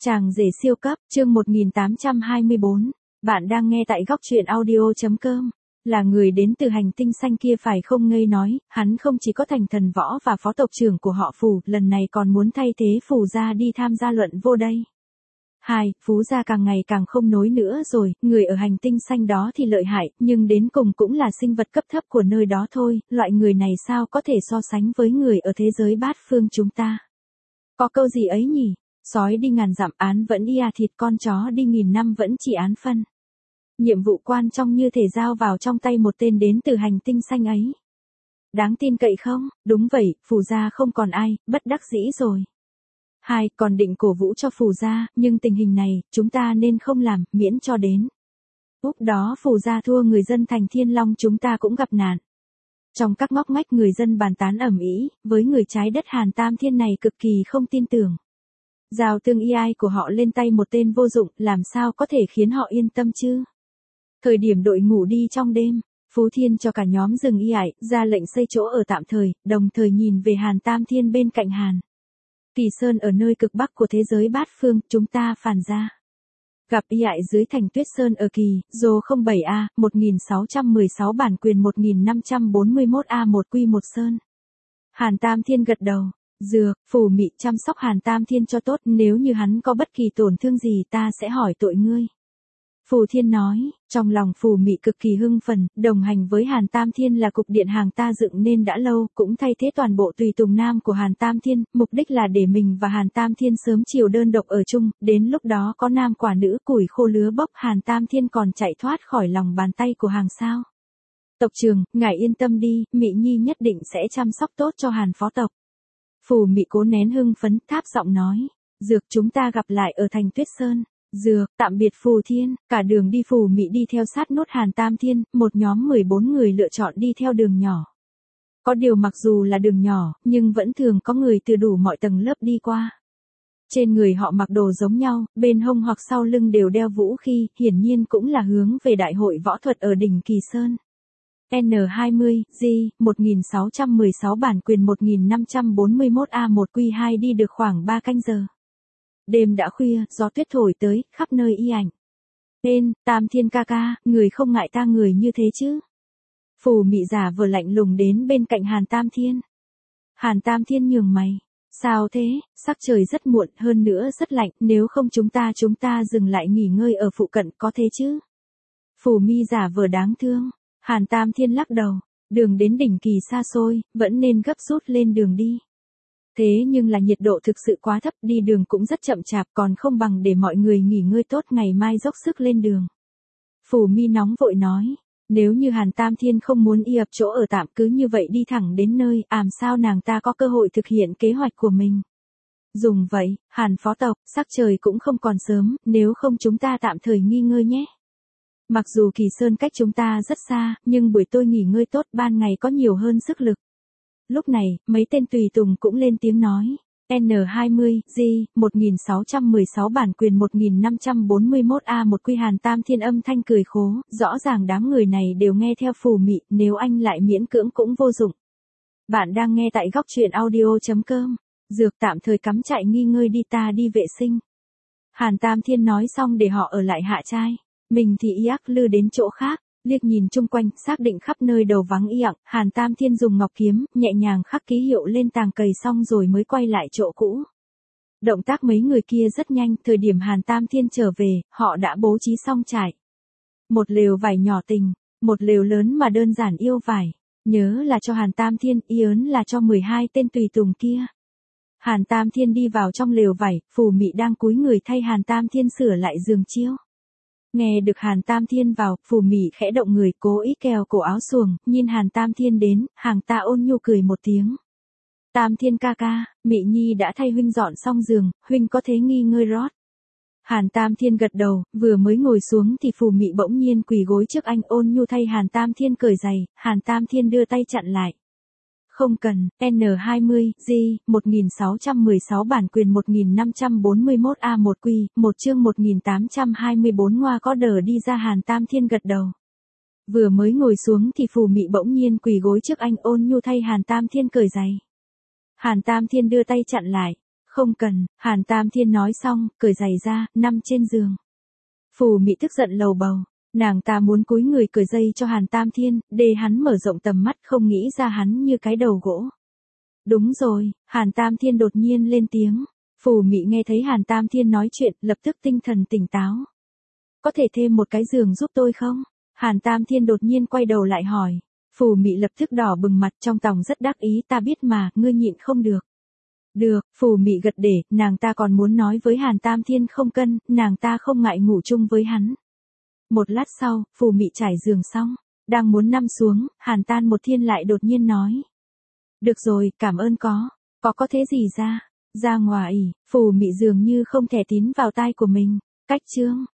Chàng rể siêu cấp, chương 1824. Bạn đang nghe tại góc truyện audio.com. Là người đến từ hành tinh xanh kia phải không ngây nói, hắn không chỉ có thành thần võ và phó tộc trưởng của họ Phù, lần này còn muốn thay thế Phù gia đi tham gia luận vô đây. Phú gia càng ngày càng không nối nữa rồi, người ở hành tinh xanh đó thì lợi hại, nhưng đến cùng cũng là sinh vật cấp thấp của nơi đó thôi, loại người này sao có thể so sánh với người ở thế giới bát phương chúng ta. Có câu gì ấy nhỉ? Sói đi ngàn dặm án vẫn y thịt, con chó đi nghìn năm vẫn chỉ án phân. Nhiệm vụ quan trọng như thể giao vào trong tay một tên đến từ hành tinh xanh ấy. Đáng tin cậy không? Đúng vậy, Phù gia không còn ai, bất đắc dĩ rồi. Còn định cổ vũ cho Phù gia, nhưng tình hình này, chúng ta nên không làm, miễn cho đến lúc đó Phù gia thua người dân thành Thiên Long chúng ta cũng gặp nạn. Trong các ngóc ngách người dân bàn tán ầm ĩ, với người trái đất Hàn Tam Thiên này cực kỳ không tin tưởng. Giao tương AI của họ lên tay một tên vô dụng, làm sao có thể khiến họ yên tâm chứ? Thời điểm đội ngủ đi trong đêm, Phú Thiên cho cả nhóm dừng AI, ra lệnh xây chỗ ở tạm thời, đồng thời nhìn về Hàn Tam Thiên bên cạnh Hàn Kỳ Sơn ở nơi cực bắc của thế giới bát phương, chúng ta phản ra. Gặp AI dưới thành Tuyết Sơn ở Kỳ, Dô 07A, 1616 bản quyền 1541A1Q1 Sơn. Hàn Tam Thiên gật đầu. Dược, Phù Mị chăm sóc Hàn Tam Thiên cho tốt, nếu như hắn có bất kỳ tổn thương gì ta sẽ hỏi tội ngươi. Phù Thiên nói, trong lòng Phù Mị cực kỳ hưng phấn, đồng hành với Hàn Tam Thiên là cục điện hàng ta dựng nên đã lâu, cũng thay thế toàn bộ tùy tùng nam của Hàn Tam Thiên, mục đích là để mình và Hàn Tam Thiên sớm chiều đơn độc ở chung, đến lúc đó có nam quả nữ củi khô lứa bốc, Hàn Tam Thiên còn chạy thoát khỏi lòng bàn tay của hàng sao. Tộc trưởng, ngài yên tâm đi, Mị Nhi nhất định sẽ chăm sóc tốt cho Hàn phó tộc. Phù Mị cố nén hưng phấn, tháp giọng nói, Dược chúng ta gặp lại ở thành Tuyết Sơn. Dược, tạm biệt Phù Thiên, cả đường đi Phù Mị đi theo sát nốt Hàn Tam Thiên, một nhóm 14 người lựa chọn đi theo đường nhỏ. Có điều mặc dù là đường nhỏ, nhưng vẫn thường có người từ đủ mọi tầng lớp đi qua. Trên người họ mặc đồ giống nhau, bên hông hoặc sau lưng đều đeo vũ khí, hiển nhiên cũng là hướng về đại hội võ thuật ở đỉnh Kỳ Sơn. N20, G, 1616 bản quyền 1541A1Q2 đi được khoảng 3 canh giờ. Đêm đã khuya, gió tuyết thổi tới, khắp nơi y ảnh. Tên, Tam Thiên ca ca, người không ngại ta người như thế chứ? Phù Mị giả vờ lạnh lùng đến bên cạnh Hàn Tam Thiên. Hàn Tam Thiên nhường mày. Sao thế, sắc trời rất muộn, hơn nữa rất lạnh, nếu không chúng ta dừng lại nghỉ ngơi ở phụ cận có thế chứ? Phù Mị giả vờ đáng thương. Hàn Tam Thiên lắc đầu, đường đến đỉnh Kỳ xa xôi, vẫn nên gấp rút lên đường đi. Thế nhưng là nhiệt độ thực sự quá thấp, đi đường cũng rất chậm chạp, còn không bằng để mọi người nghỉ ngơi tốt ngày mai dốc sức lên đường. Phù Mị nóng vội nói, nếu như Hàn Tam Thiên không muốn y ập chỗ ở tạm cứ như vậy đi thẳng đến nơi, sao nàng ta có cơ hội thực hiện kế hoạch của mình. Dùng vậy, Hàn phó tộc, sắc trời cũng không còn sớm, nếu không chúng ta tạm thời nghỉ ngơi nhé. Mặc dù Kỳ Sơn cách chúng ta rất xa, nhưng buổi tối nghỉ ngơi tốt, ban ngày có nhiều hơn sức lực. Lúc này, mấy tên tùy tùng cũng lên tiếng nói. N20, G, 1616 bản quyền 1541A1Q Hàn Tam Thiên âm thanh cười khố, rõ ràng đám người này đều nghe theo Phù Mị, nếu anh lại miễn cưỡng cũng vô dụng. Bạn đang nghe tại góc truyện audio.com. Dược tạm thời cắm trại nghỉ ngơi đi, ta đi vệ sinh. Hàn Tam Thiên nói xong để họ ở lại hạ trai. Mình thì lư đến chỗ khác, liếc nhìn chung quanh, xác định khắp nơi đầu vắng y ặng, Hàn Tam Thiên dùng ngọc kiếm, nhẹ nhàng khắc ký hiệu lên tàng cầy xong rồi mới quay lại chỗ cũ. Động tác mấy người kia rất nhanh, thời điểm Hàn Tam Thiên trở về, họ đã bố trí xong trại. Một lều vải nhỏ tình, một lều lớn mà đơn giản yêu vải, nhớ là cho Hàn Tam Thiên, ớn là cho 12 tên tùy tùng kia. Hàn Tam Thiên đi vào trong lều vải, Phù Mị đang cúi người thay Hàn Tam Thiên sửa lại giường chiếu. Nghe được Hàn Tam Thiên vào, Phù Mị khẽ động người, cố ý kéo cổ áo xuồng, nhìn Hàn Tam Thiên đến, hàng ta ôn nhu cười một tiếng. Tam Thiên ca ca, Mị Nhi đã thay huynh dọn xong giường, huynh có thế nghỉ ngơi rót. Hàn Tam Thiên gật đầu, vừa mới ngồi xuống thì Phù Mị bỗng nhiên quỳ gối trước anh, ôn nhu thay Hàn Tam Thiên cởi giày, Hàn Tam Thiên đưa tay chặn lại. Không cần, N20, G, 1616 bản quyền 1541A1Q, 1 chương 1824 ngoa có đờ đi ra. Hàn Tam Thiên gật đầu. Vừa mới ngồi xuống thì Phù Mị bỗng nhiên quỳ gối trước anh, ôn nhu thay Hàn Tam Thiên cởi giày. Hàn Tam Thiên đưa tay chặn lại. Không cần, Hàn Tam Thiên nói xong, cởi giày ra, nằm trên giường. Phù Mị tức giận lầu bầu, nàng ta muốn cúi người cởi dây cho Hàn Tam Thiên, để hắn mở rộng tầm mắt không nghĩ ra hắn như cái đầu gỗ. Đúng rồi, Hàn Tam Thiên đột nhiên lên tiếng. Phù Mị nghe thấy Hàn Tam Thiên nói chuyện, lập tức tinh thần tỉnh táo. Có thể thêm một cái giường giúp tôi không? Hàn Tam Thiên đột nhiên quay đầu lại hỏi. Phù Mị lập tức đỏ bừng mặt, trong lòng rất đắc ý, ta biết mà, ngươi nhịn không được. Được, Phù Mị gật để, nàng ta còn muốn nói với Hàn Tam Thiên không cân, nàng ta không ngại ngủ chung với hắn. Một lát sau, Phù Mị trải giường xong, đang muốn nằm xuống, Hàn Tam một Thiên lại đột nhiên nói. Được rồi, cảm ơn có thế gì ra ngoài, Phù Mị dường như không thể tín vào tai của mình. Cách chương